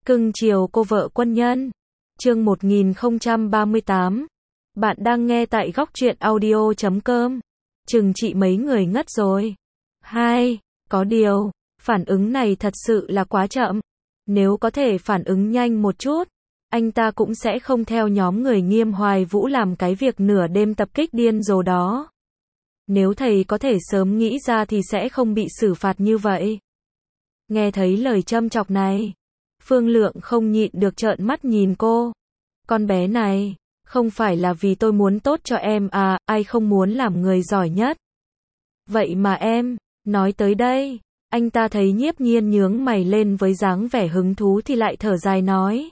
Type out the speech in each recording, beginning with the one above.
Cưng chiều cô vợ quân nhân. Chương 1038. Bạn đang nghe tại góc truyện audio.com. Chừng chị mấy người ngất rồi. Có điều, phản ứng này thật sự là quá chậm. Nếu có thể phản ứng nhanh một chút, anh ta cũng sẽ không theo nhóm người Nghiêm Hoài Vũ làm cái việc nửa đêm tập kích điên rồ đó. Nếu thầy có thể sớm nghĩ ra thì sẽ không bị xử phạt như vậy. Nghe thấy lời châm chọc này, Phương Lượng không nhịn được trợn mắt nhìn cô. Con bé này, không phải là vì tôi muốn tốt cho em à, ai không muốn làm người giỏi nhất. Vậy mà em, nói tới đây, anh ta thấy Nhiếp Nhiên nhướng mày lên với dáng vẻ hứng thú thì lại thở dài nói.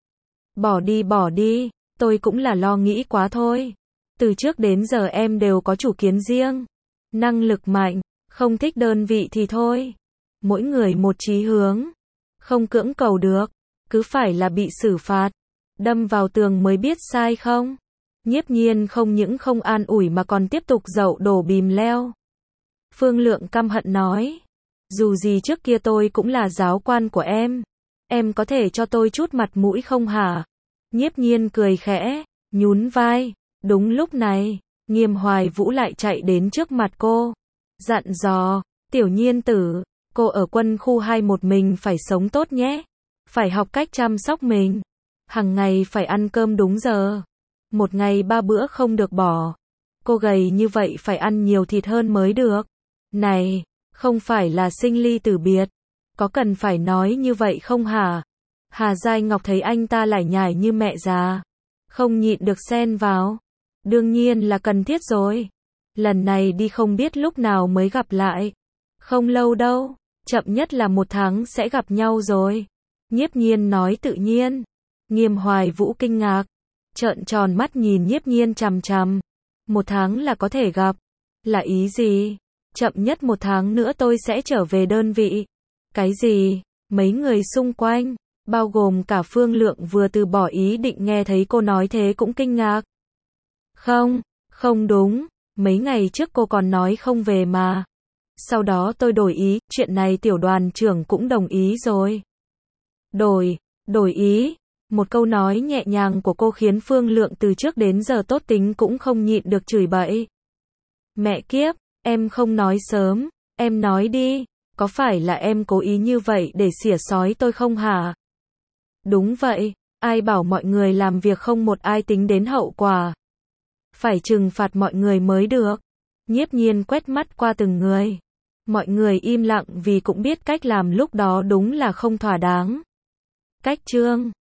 Bỏ đi, tôi cũng là lo nghĩ quá thôi. Từ trước đến giờ em đều có chủ kiến riêng. Năng lực mạnh, không thích đơn vị thì thôi. Mỗi người một chí hướng. Không cưỡng cầu được, cứ phải là bị xử phạt. Đâm vào tường mới biết sai không? Nhiếp Nhiên không những không an ủi mà còn tiếp tục dậu đổ bìm leo. Phương Lượng căm hận nói. Dù gì trước kia tôi cũng là giáo quan của em có thể cho tôi chút mặt mũi không hả? Nhiếp Nhiên cười khẽ, nhún vai. Đúng lúc này, Nghiêm Hoài Vũ lại chạy đến trước mặt cô. Dặn dò, Tiểu Nhiên tử, cô ở quân khu 2 một mình phải sống tốt nhé. Phải học cách chăm sóc mình. Hằng ngày phải ăn cơm đúng giờ. Một ngày 3 bữa không được bỏ. Cô gầy như vậy phải ăn nhiều thịt hơn mới được. Này, không phải là sinh ly tử biệt. Có cần phải nói như vậy không hả? Hà Giai Ngọc thấy anh ta lải nhải như mẹ già. Không nhịn được xen vào. Đương nhiên là cần thiết rồi. Lần này đi không biết lúc nào mới gặp lại. Không lâu đâu, chậm nhất là 1 tháng sẽ gặp nhau rồi. Nhiếp Nhiên nói tự nhiên. Nghiêm Hoài Vũ kinh ngạc, trợn tròn mắt nhìn Nhiếp Nhiên chằm chằm. 1 tháng là có thể gặp. Là ý gì? Chậm nhất 1 tháng nữa tôi sẽ trở về đơn vị. Cái gì? Mấy người xung quanh, bao gồm cả Phương Lượng vừa từ bỏ ý định nghe thấy cô nói thế cũng kinh ngạc. Không đúng, mấy ngày trước cô còn nói không về mà. Sau đó tôi đổi ý, chuyện này tiểu đoàn trưởng cũng đồng ý rồi. Đổi ý, một câu nói nhẹ nhàng của cô khiến Phương Lượng từ trước đến giờ tốt tính cũng không nhịn được chửi bậy. Mẹ kiếp, em không nói sớm, em nói đi, có phải là em cố ý như vậy để xỉa xói tôi không hả? Đúng vậy, ai bảo mọi người làm việc không một ai tính đến hậu quả. Phải trừng phạt mọi người mới được. Nhiếp Nhiên quét mắt qua từng người. Mọi người im lặng vì cũng biết cách làm lúc đó đúng là không thỏa đáng. Cách chương